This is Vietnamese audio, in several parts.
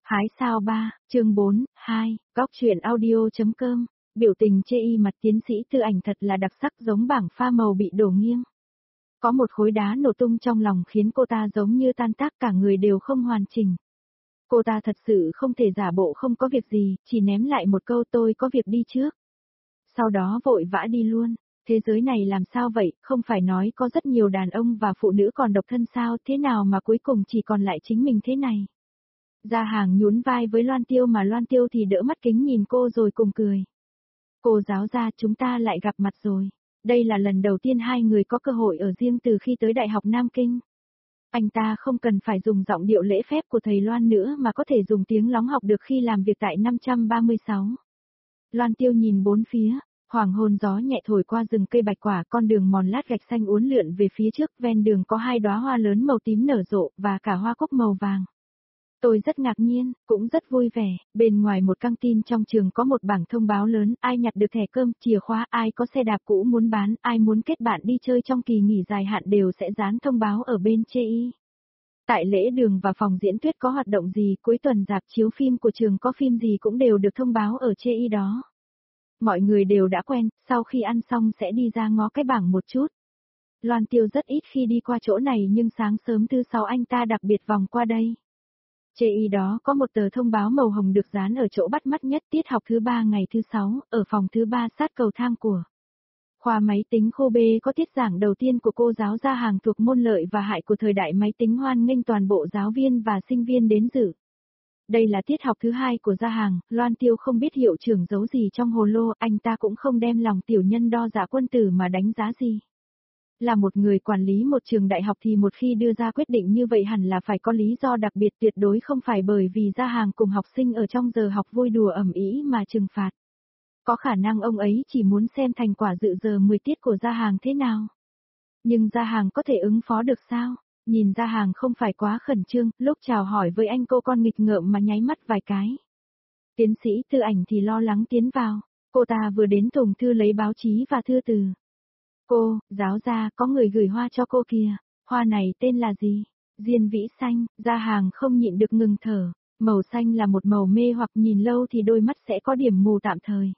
Hái sao 3, chương 4, 2, góc truyện audio.com, biểu tình chê y mặt tiến sĩ Tư Ảnh thật là đặc sắc giống bảng pha màu bị đổ nghiêng. Có một khối đá nổ tung trong lòng khiến cô ta giống như tan tác cả người đều không hoàn chỉnh. Cô ta thật sự không thể giả bộ không có việc gì, chỉ ném lại một câu tôi có việc đi trước. Sau đó vội vã đi luôn. Thế giới này làm sao vậy, không phải nói có rất nhiều đàn ông và phụ nữ còn độc thân sao, thế nào mà cuối cùng chỉ còn lại chính mình thế này. Gia Hàng nhún vai với Loan Tiêu mà Loan Tiêu thì đỡ mắt kính nhìn cô rồi cùng cười. Cô giáo gia, chúng ta lại gặp mặt rồi. Đây là lần đầu tiên hai người có cơ hội ở riêng từ khi tới Đại học Nam Kinh. Anh ta không cần phải dùng giọng điệu lễ phép của thầy Loan nữa mà có thể dùng tiếng lóng học được khi làm việc tại 536. Loan Tiêu nhìn bốn phía, hoàng hôn gió nhẹ thổi qua rừng cây bạch quả, con đường mòn lát gạch xanh uốn lượn về phía trước, ven đường có hai đóa hoa lớn màu tím nở rộ và cả hoa cúc màu vàng. Tôi rất ngạc nhiên, cũng rất vui vẻ, bên ngoài một căng tin trong trường có một bảng thông báo lớn, ai nhặt được thẻ cơm, chìa khóa, ai có xe đạp cũ muốn bán, ai muốn kết bạn đi chơi trong kỳ nghỉ dài hạn đều sẽ dán thông báo ở bên chê y. Tại lễ đường và phòng diễn thuyết có hoạt động gì, cuối tuần rạp chiếu phim của trường có phim gì cũng đều được thông báo ở chê y đó. Mọi người đều đã quen, sau khi ăn xong sẽ đi ra ngó cái bảng một chút. Loan Tiêu rất ít khi đi qua chỗ này nhưng sáng sớm thứ sáu anh ta đặc biệt vòng qua đây. Chê y đó có một tờ thông báo màu hồng được dán ở chỗ bắt mắt nhất, tiết học thứ 3 ngày thứ 6, ở phòng thứ 3 sát cầu thang của khoa máy tính khu B có tiết giảng đầu tiên của cô giáo Gia Hàng thuộc môn lợi và hại của thời đại máy tính, hoan nghênh toàn bộ giáo viên và sinh viên đến dự. Đây là tiết học thứ 2 của Gia Hàng, Loan Tiêu không biết hiệu trưởng giấu gì trong hồ lô, anh ta cũng không đem lòng tiểu nhân đo dạ quân tử mà đánh giá gì. Là một người quản lý một trường đại học thì một khi đưa ra quyết định như vậy hẳn là phải có lý do đặc biệt, tuyệt đối không phải bởi vì Gia Hàng cùng học sinh ở trong giờ học vui đùa ầm ĩ mà trừng phạt. Có khả năng ông ấy chỉ muốn xem thành quả dự giờ 10 tiết của Gia Hàng thế nào. Nhưng Gia Hàng có thể ứng phó được sao? Nhìn Gia Hàng không phải quá khẩn trương, lúc chào hỏi với anh cô con nghịch ngợm mà nháy mắt vài cái. Tiến sĩ Tư Ảnh thì lo lắng tiến vào, cô ta vừa đến thùng thư lấy báo chí và thư từ. Cô, giáo gia, có người gửi hoa cho cô kìa, hoa này tên là gì? Diên vĩ xanh. Gia Hàng không nhịn được ngừng thở, màu xanh là một màu mê hoặc nhìn lâu thì đôi mắt sẽ có điểm mù tạm thời.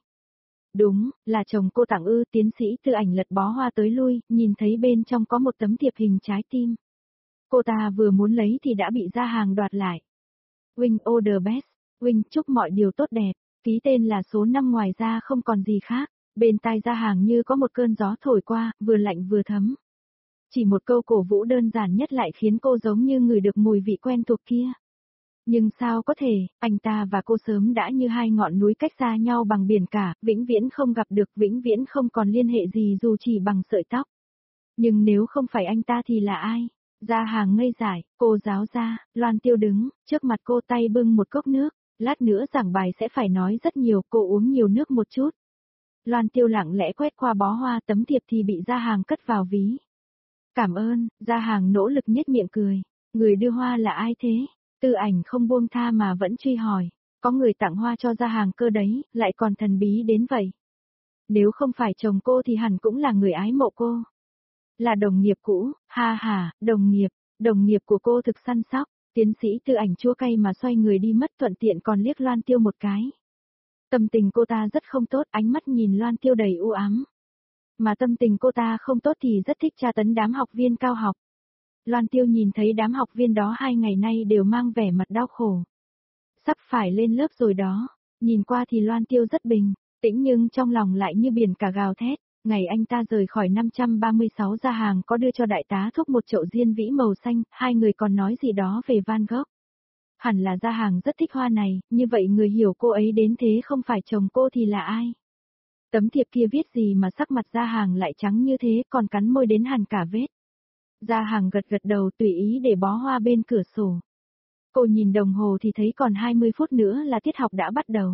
Đúng, là chồng cô tặng ư. Tiến sĩ Tư Ảnh lật bó hoa tới lui, nhìn thấy bên trong có một tấm thiệp hình trái tim. Cô ta vừa muốn lấy thì đã bị Gia Hàng đoạt lại. Wing all the best, Wing chúc mọi điều tốt đẹp, ký tên là số 5, ngoài ra không còn gì khác. Bên tai Gia Hàng như có một cơn gió thổi qua, vừa lạnh vừa thấm. Chỉ một câu cổ vũ đơn giản nhất lại khiến cô giống như ngửi được mùi vị quen thuộc kia. Nhưng sao có thể, anh ta và cô sớm đã như hai ngọn núi cách xa nhau bằng biển cả, vĩnh viễn không gặp được, vĩnh viễn không còn liên hệ gì dù chỉ bằng sợi tóc. Nhưng nếu không phải anh ta thì là ai? Gia Hàng ngây dại, cô giáo gia. Loan Tiêu đứng, trước mặt cô tay bưng một cốc nước, lát nữa giảng bài sẽ phải nói rất nhiều, cô uống nhiều nước một chút. Loan Tiêu lặng lẽ quét qua bó hoa, tấm thiệp thì bị Gia Hàng cất vào ví. Cảm ơn. Gia Hàng nỗ lực nhếch miệng cười. Người đưa hoa là ai thế? Tư Ảnh không buông tha mà vẫn truy hỏi. Có người tặng hoa cho Gia Hàng cơ đấy, lại còn thần bí đến vậy. Nếu không phải chồng cô thì hẳn cũng là người ái mộ cô. Là đồng nghiệp cũ, ha ha, đồng nghiệp của cô thực săn sóc. Tiến sĩ Tư Ảnh chua cay mà xoay người đi mất, thuận tiện còn liếc Loan Tiêu một cái. Tâm tình cô ta rất không tốt, ánh mắt nhìn Loan Tiêu đầy u ám. Mà tâm tình cô ta không tốt thì rất thích tra tấn đám học viên cao học. Loan Tiêu nhìn thấy đám học viên đó 2 ngày nay đều mang vẻ mặt đau khổ. Sắp phải lên lớp rồi đó, nhìn qua thì Loan Tiêu rất bình tĩnh nhưng trong lòng lại như biển cả gào thét. Ngày anh ta rời khỏi 536, Gia Hàng có đưa cho đại tá thúc một chậu diên vĩ màu xanh, hai người còn nói gì đó về Van Gogh. Hẳn là Gia Hàng rất thích hoa này, như vậy người hiểu cô ấy đến thế không phải chồng cô thì là ai? Tấm thiệp kia viết gì mà sắc mặt Gia Hàng lại trắng như thế, còn cắn môi đến hằn cả vết. Gia Hàng gật gật đầu tùy ý để bó hoa bên cửa sổ. Cô nhìn đồng hồ thì thấy còn 20 phút nữa là tiết học đã bắt đầu.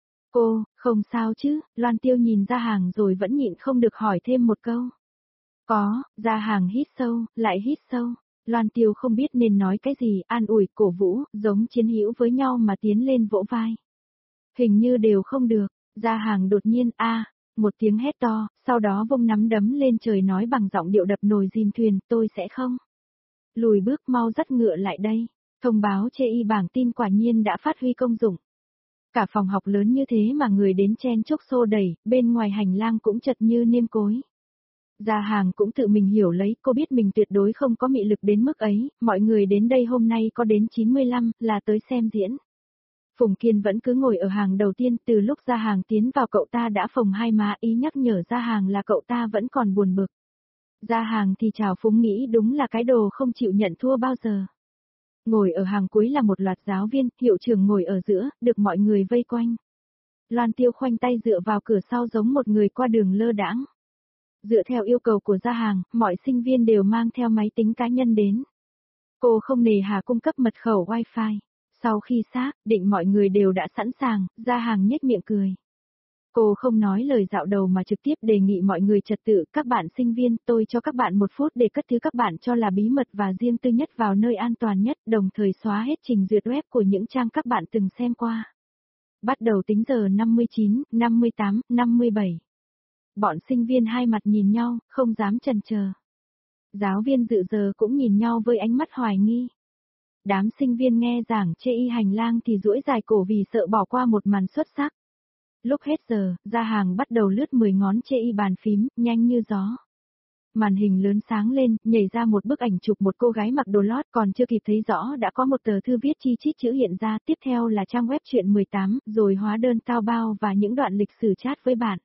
Cô, không sao chứ? Loan Tiêu nhìn Gia Hàng rồi vẫn nhịn không được hỏi thêm một câu. Có. Gia Hàng hít sâu, lại hít sâu. Loan Tiêu không biết nên nói cái gì, an ủi, cổ vũ, giống chiến hữu với nhau mà tiến lên vỗ vai. Hình như đều không được. Gia Hàng đột nhiên một tiếng hét to, sau đó vung nắm đấm lên trời nói bằng giọng điệu đập nồi dìm thuyền, tôi sẽ không lùi bước, mau dắt ngựa lại đây. Thông báo chê y bảng tin quả nhiên đã phát huy công dụng. Cả phòng học lớn như thế mà người đến chen chúc xô đẩy, bên ngoài hành lang cũng chật như nêm cối. Gia hàng cũng tự mình hiểu lấy, cô biết mình tuyệt đối không có mị lực đến mức ấy, mọi người đến đây hôm nay có đến 95, là tới xem diễn. Phùng Kiên vẫn cứ ngồi ở hàng đầu tiên, từ lúc Gia hàng tiến vào cậu ta đã phồng hai má ý nhắc nhở Gia hàng là cậu ta vẫn còn buồn bực. Gia hàng thì trào phúng nghĩ đúng là cái đồ không chịu nhận thua bao giờ. Ngồi ở hàng cuối là một loạt giáo viên, hiệu trưởng ngồi ở giữa, được mọi người vây quanh. Loan Tiêu khoanh tay dựa vào cửa sau giống một người qua đường lơ đãng. Dựa theo yêu cầu của Gia hàng, mọi sinh viên đều mang theo máy tính cá nhân đến. Cô không nề hà cung cấp mật khẩu Wi-Fi. Sau khi xác định mọi người đều đã sẵn sàng, Gia hàng nhếch miệng cười. Cô không nói lời dạo đầu mà trực tiếp đề nghị mọi người trật tự, các bạn sinh viên, tôi cho các bạn 1 phút để cất thứ các bạn cho là bí mật và riêng tư nhất vào nơi an toàn nhất, đồng thời xóa hết trình duyệt web của những trang các bạn từng xem qua. Bắt đầu tính giờ 59, 58, 57. Bọn sinh viên hai mặt nhìn nhau, không dám chần chờ. Giáo viên dự giờ cũng nhìn nhau với ánh mắt hoài nghi. Đám sinh viên nghe giảng chê y hành lang thì duỗi dài cổ vì sợ bỏ qua một màn xuất sắc. Lúc hết giờ, Gia hàng bắt đầu lướt 10 ngón chê y bàn phím, nhanh như gió. Màn hình lớn sáng lên, nhảy ra một bức ảnh chụp một cô gái mặc đồ lót, còn chưa kịp thấy rõ đã có một tờ thư viết chi chít chữ hiện ra, tiếp theo là trang web chuyện 18, rồi hóa đơn tao bao và những đoạn lịch sử chat với bạn.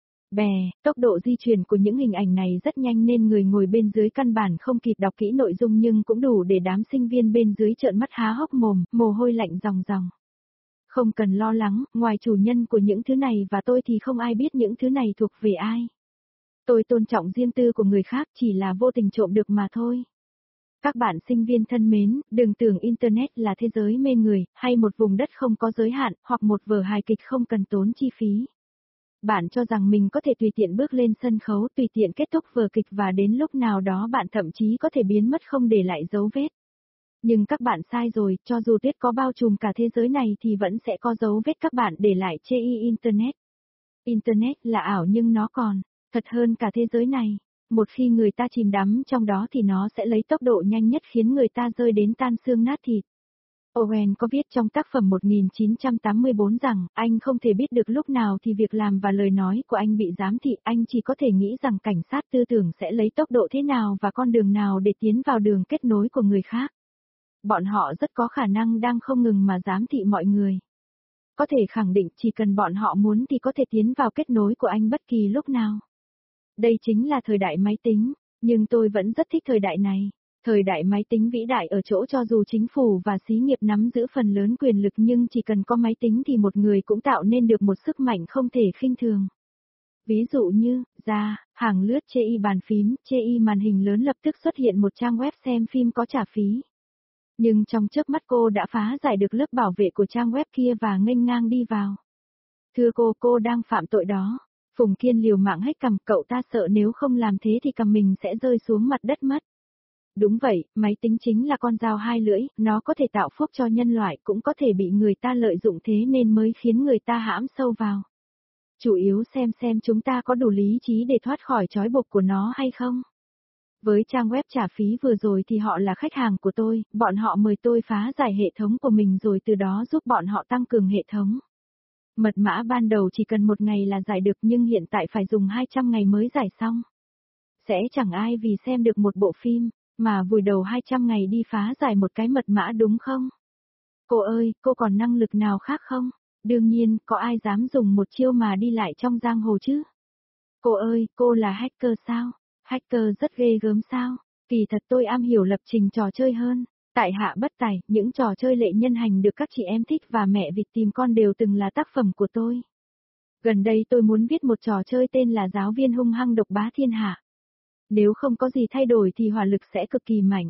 Tốc độ di chuyển của những hình ảnh này rất nhanh nên người ngồi bên dưới căn bản không kịp đọc kỹ nội dung nhưng cũng đủ để đám sinh viên bên dưới trợn mắt há hốc mồm, mồ hôi lạnh ròng ròng. Không cần lo lắng, ngoài chủ nhân của những thứ này và tôi thì không ai biết những thứ này thuộc về ai. Tôi tôn trọng riêng tư của người khác, chỉ là vô tình trộm được mà thôi. Các bạn sinh viên thân mến, đừng tưởng Internet là thế giới mê người, hay một vùng đất không có giới hạn, hoặc một vở hài kịch không cần tốn chi phí. Bạn cho rằng mình có thể tùy tiện bước lên sân khấu, tùy tiện kết thúc vở kịch và đến lúc nào đó bạn thậm chí có thể biến mất không để lại dấu vết. Nhưng các bạn sai rồi, cho dù tuyết có bao trùm cả thế giới này thì vẫn sẽ có dấu vết các bạn để lại chê y Internet. Internet là ảo nhưng nó còn thật hơn cả thế giới này. Một khi người ta chìm đắm trong đó thì nó sẽ lấy tốc độ nhanh nhất khiến người ta rơi đến tan xương nát thịt. Owen có viết trong tác phẩm 1984 rằng, anh không thể biết được lúc nào thì việc làm và lời nói của anh bị giám thị, anh chỉ có thể nghĩ rằng cảnh sát tư tưởng sẽ lấy tốc độ thế nào và con đường nào để tiến vào đường kết nối của người khác. Bọn họ rất có khả năng đang không ngừng mà giám thị mọi người. Có thể khẳng định chỉ cần bọn họ muốn thì có thể tiến vào kết nối của anh bất kỳ lúc nào. Đây chính là thời đại máy tính, nhưng tôi vẫn rất thích thời đại này. Thời đại máy tính vĩ đại ở chỗ cho dù chính phủ và xí nghiệp nắm giữ phần lớn quyền lực nhưng chỉ cần có máy tính thì một người cũng tạo nên được một sức mạnh không thể khinh thường. Ví dụ như, hàng lướt chê y bàn phím, chê y màn hình lớn lập tức xuất hiện một trang web xem phim có trả phí. Nhưng trong chớp mắt cô đã phá giải được lớp bảo vệ của trang web kia và nghênh ngang đi vào. Thưa cô đang phạm tội đó. Phùng Kiên liều mạng hét cằm, cậu ta sợ nếu không làm thế thì cằm mình sẽ rơi xuống mặt đất mất. Đúng vậy, máy tính chính là con dao hai lưỡi, nó có thể tạo phúc cho nhân loại cũng có thể bị người ta lợi dụng thế nên mới khiến người ta hãm sâu vào. Chủ yếu xem chúng ta có đủ lý trí để thoát khỏi trói buộc của nó hay không. Với trang web trả phí vừa rồi thì họ là khách hàng của tôi, bọn họ mời tôi phá giải hệ thống của mình rồi từ đó giúp bọn họ tăng cường hệ thống. Mật mã ban đầu chỉ cần 1 ngày là giải được nhưng hiện tại phải dùng 200 ngày mới giải xong. Sẽ chẳng ai vì xem được một bộ phim, mà vùi đầu 200 ngày đi phá giải một cái mật mã đúng không? Cô ơi, cô còn năng lực nào khác không? Đương nhiên, có ai dám dùng một chiêu mà đi lại trong giang hồ chứ? Cô ơi, cô là hacker sao? Hacker rất ghê gớm sao? Kỳ thật tôi am hiểu lập trình trò chơi hơn. Tại hạ bất tài, những trò chơi lệ nhân hành được các chị em thích và mẹ vịt tìm con đều từng là tác phẩm của tôi. Gần đây tôi muốn viết một trò chơi tên là Giáo viên hung hăng độc bá thiên hạ. Nếu không có gì thay đổi thì hỏa lực sẽ cực kỳ mạnh.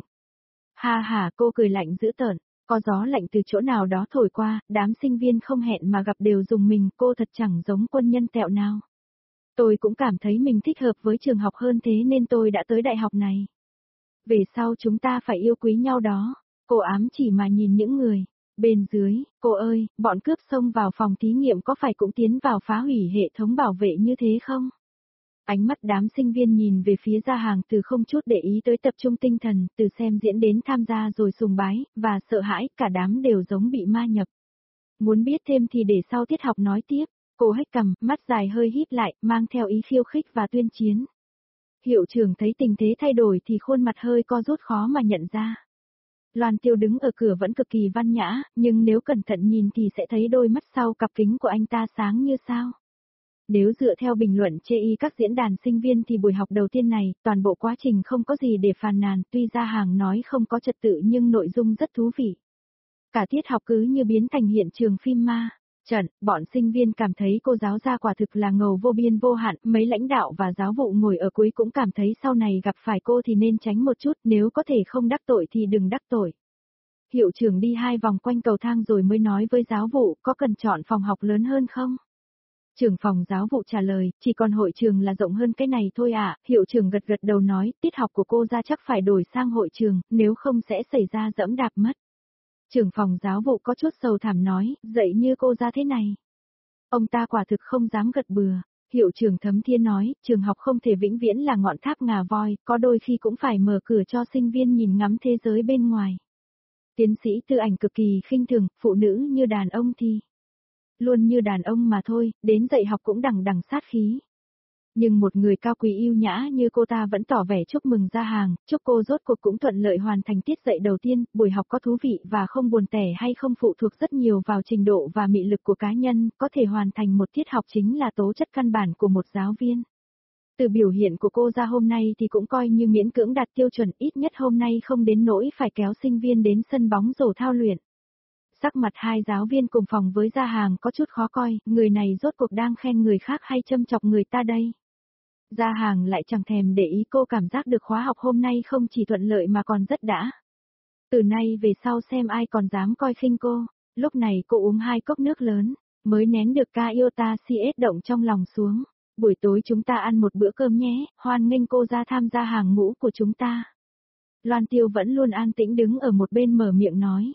Ha, cô cười lạnh dữ tợn, có gió lạnh từ chỗ nào đó thổi qua, đám sinh viên không hẹn mà gặp đều dùng mình, cô thật chẳng giống quân nhân tẹo nào. Tôi cũng cảm thấy mình thích hợp với trường học hơn thế nên tôi đã tới đại học này. Về sau chúng ta phải yêu quý nhau đó. Cô ám chỉ mà nhìn những người bên dưới, cô ơi, bọn cướp xông vào phòng thí nghiệm có phải cũng tiến vào phá hủy hệ thống bảo vệ như thế không? Ánh mắt đám sinh viên nhìn về phía Gia Hàng từ không chút để ý tới tập trung tinh thần, từ xem diễn đến tham gia rồi sùng bái, và sợ hãi, cả đám đều giống bị ma nhập. Muốn biết thêm thì để sau tiết học nói tiếp. Cô hếch cằm, mắt dài hơi híp lại, mang theo ý khiêu khích và tuyên chiến. Hiệu trưởng thấy tình thế thay đổi thì khuôn mặt hơi co rút khó mà nhận ra. Loan Tiêu đứng ở cửa vẫn cực kỳ văn nhã, nhưng nếu cẩn thận nhìn thì sẽ thấy đôi mắt sau cặp kính của anh ta sáng như sao. Nếu dựa theo bình luận chê y các diễn đàn sinh viên thì buổi học đầu tiên này, toàn bộ quá trình không có gì để phàn nàn, tuy Gia Hàng nói không có trật tự nhưng nội dung rất thú vị. Cả tiết học cứ như biến thành hiện trường phim ma. Bọn sinh viên cảm thấy cô giáo gia quả thực là ngầu vô biên vô hạn, mấy lãnh đạo và giáo vụ ngồi ở cuối cũng cảm thấy sau này gặp phải cô thì nên tránh một chút, nếu có thể không đắc tội thì đừng đắc tội. Hiệu trưởng đi 2 vòng quanh cầu thang rồi mới nói với giáo vụ có cần chọn phòng học lớn hơn không? Trưởng phòng giáo vụ trả lời, chỉ còn hội trường là rộng hơn cái này thôi ạ. Hiệu trưởng gật gật đầu nói, tiết học của cô ra chắc phải đổi sang hội trường, nếu không sẽ xảy ra dẫm đạp mất. Trưởng phòng giáo vụ có chút sầu thảm nói, dạy như cô ra thế này. Ông ta quả thực không dám gật bừa. Hiệu trưởng Thấm Thiên nói, trường học không thể vĩnh viễn là ngọn tháp ngà voi, có đôi khi cũng phải mở cửa cho sinh viên nhìn ngắm thế giới bên ngoài. Tiến sĩ Tư Ảnh cực kỳ khinh thường, phụ nữ như đàn ông thì luôn như đàn ông mà thôi, đến dạy học cũng đằng đằng sát khí. Nhưng một người cao quý yêu nhã như cô ta vẫn tỏ vẻ chúc mừng Gia Hàng, chúc cô rốt cuộc cũng thuận lợi hoàn thành tiết dạy đầu tiên, buổi học có thú vị và không buồn tẻ hay không phụ thuộc rất nhiều vào trình độ và mị lực của cá nhân, có thể hoàn thành một tiết học chính là tố chất căn bản của một giáo viên. Từ biểu hiện của cô ra hôm nay thì cũng coi như miễn cưỡng đạt tiêu chuẩn, ít nhất hôm nay không đến nỗi phải kéo sinh viên đến sân bóng rổ thao luyện. Sắc mặt hai giáo viên cùng phòng với Gia Hàng có chút khó coi, người này rốt cuộc đang khen người khác hay châm chọc người ta đây. Gia Hàng lại chẳng thèm để ý, cô cảm giác được khóa học hôm nay không chỉ thuận lợi mà còn rất đã. Từ nay về sau xem ai còn dám coi khinh cô. Lúc này cô uống 2 cốc nước lớn, mới nén được ca yêu ta CS động trong lòng xuống. Buổi tối chúng ta ăn một bữa cơm nhé, hoan nghênh cô ra tham gia hàng ngũ của chúng ta. Loan Tiêu vẫn luôn an tĩnh đứng ở một bên mở miệng nói.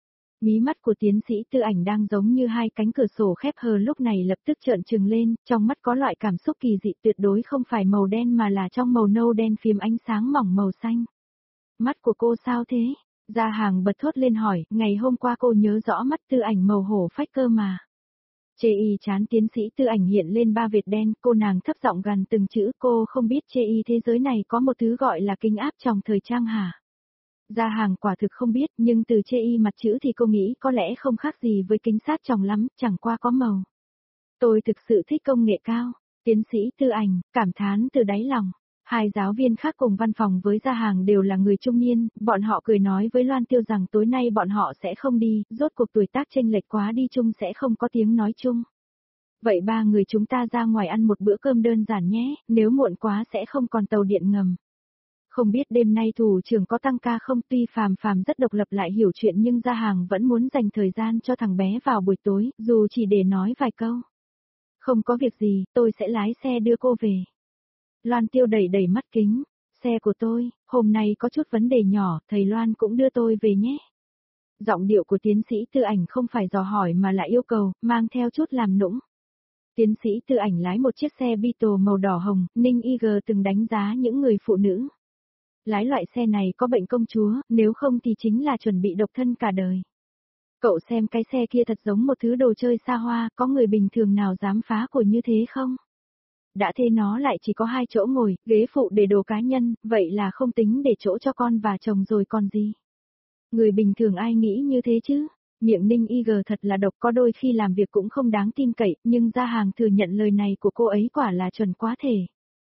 Mí mắt của tiến sĩ Tư Ảnh đang giống như 2 cánh cửa sổ khép hờ lúc này lập tức trợn trừng lên, trong mắt có loại cảm xúc kỳ dị tuyệt đối không phải màu đen mà là trong màu nâu đen phím ánh sáng mỏng màu xanh. Mắt của cô sao thế? Gia Hàng bật thốt lên hỏi, ngày hôm qua cô nhớ rõ mắt Tư Ảnh màu hổ phách cơ mà. Chê y chán tiến sĩ Tư Ảnh hiện lên 3 vệt đen, cô nàng thấp giọng gằn từng chữ, cô không biết chê y thế giới này có một thứ gọi là kính áp trong thời trang hả? Gia Hàng quả thực không biết, nhưng từ chê y mặt chữ thì cô nghĩ có lẽ không khác gì với kính sát tròng lắm, chẳng qua có màu. Tôi thực sự thích công nghệ cao. Tiến sĩ Tư Ảnh, cảm thán từ đáy lòng. 2 giáo viên khác cùng văn phòng với Gia Hàng đều là người trung niên, bọn họ cười nói với Loan Tiêu rằng tối nay bọn họ sẽ không đi, rốt cuộc tuổi tác chênh lệch quá đi chung sẽ không có tiếng nói chung. Vậy 3 người chúng ta ra ngoài ăn một bữa cơm đơn giản nhé, nếu muộn quá sẽ không còn tàu điện ngầm. Không biết đêm nay thủ trưởng có tăng ca không, tuy Phàm Phàm rất độc lập lại hiểu chuyện nhưng Gia Hàng vẫn muốn dành thời gian cho thằng bé vào buổi tối, dù chỉ để nói vài câu. Không có việc gì, tôi sẽ lái xe đưa cô về. Loan Tiêu đẩy đẩy mắt kính, xe của tôi, hôm nay có chút vấn đề nhỏ, thầy Loan cũng đưa tôi về nhé. Giọng điệu của tiến sĩ Tư Ảnh không phải dò hỏi mà là yêu cầu, mang theo chút làm nũng. Tiến sĩ Tư Ảnh lái một chiếc xe Beetle màu đỏ hồng, Ninh IG từng đánh giá những người phụ nữ. Lái loại xe này có bệnh công chúa, nếu không thì chính là chuẩn bị độc thân cả đời. Cậu xem cái xe kia thật giống một thứ đồ chơi xa hoa, có người bình thường nào dám phá của như thế không? Đã thế nó lại chỉ có 2 chỗ ngồi, ghế phụ để đồ cá nhân, vậy là không tính để chỗ cho con và chồng rồi còn gì? Người bình thường ai nghĩ như thế chứ? Miệng Ninh IG thật là độc, có đôi khi làm việc cũng không đáng tin cậy, nhưng Gia Hàng thừa nhận lời này của cô ấy quả là chuẩn quá thể.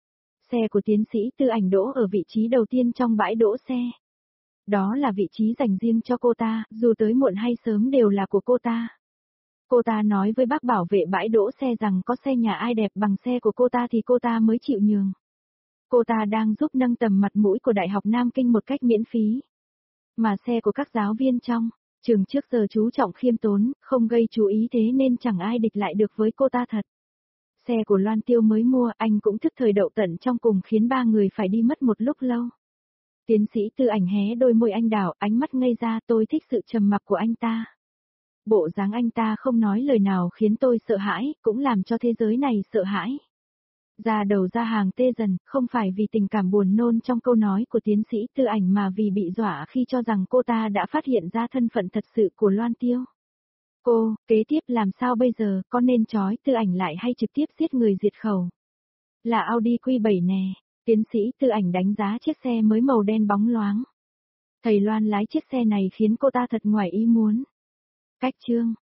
Xe của tiến sĩ Tư Ảnh đỗ ở vị trí đầu tiên trong bãi đỗ xe. Đó là vị trí dành riêng cho cô ta, dù tới muộn hay sớm đều là của cô ta. Cô ta nói với bác bảo vệ bãi đỗ xe rằng có xe nhà ai đẹp bằng xe của cô ta thì cô ta mới chịu nhường. Cô ta đang giúp nâng tầm mặt mũi của Đại học Nam Kinh một cách miễn phí. Mà xe của các giáo viên trong trường trước giờ chú trọng khiêm tốn, không gây chú ý thế nên chẳng ai địch lại được với cô ta thật. Xe của Loan Tiêu mới mua, anh cũng thức thời đậu tận trong cùng khiến 3 người phải đi mất một lúc lâu. Tiến sĩ Tư Ảnh hé đôi môi anh đào, ánh mắt ngây ra, tôi thích sự trầm mặc của anh ta. Bộ dáng anh ta không nói lời nào khiến tôi sợ hãi, cũng làm cho thế giới này sợ hãi. Da đầu ra hàng tê dần, không phải vì tình cảm buồn nôn trong câu nói của tiến sĩ Tư Ảnh mà vì bị dọa khi cho rằng cô ta đã phát hiện ra thân phận thật sự của Loan Tiêu. Cô, kế tiếp làm sao bây giờ, có nên trói Tư Ảnh lại hay trực tiếp giết người diệt khẩu? Là Audi Q7 nè, tiến sĩ Tư Ảnh đánh giá chiếc xe mới màu đen bóng loáng. Thầy Loan lái chiếc xe này khiến cô ta thật ngoài ý muốn. Cách chương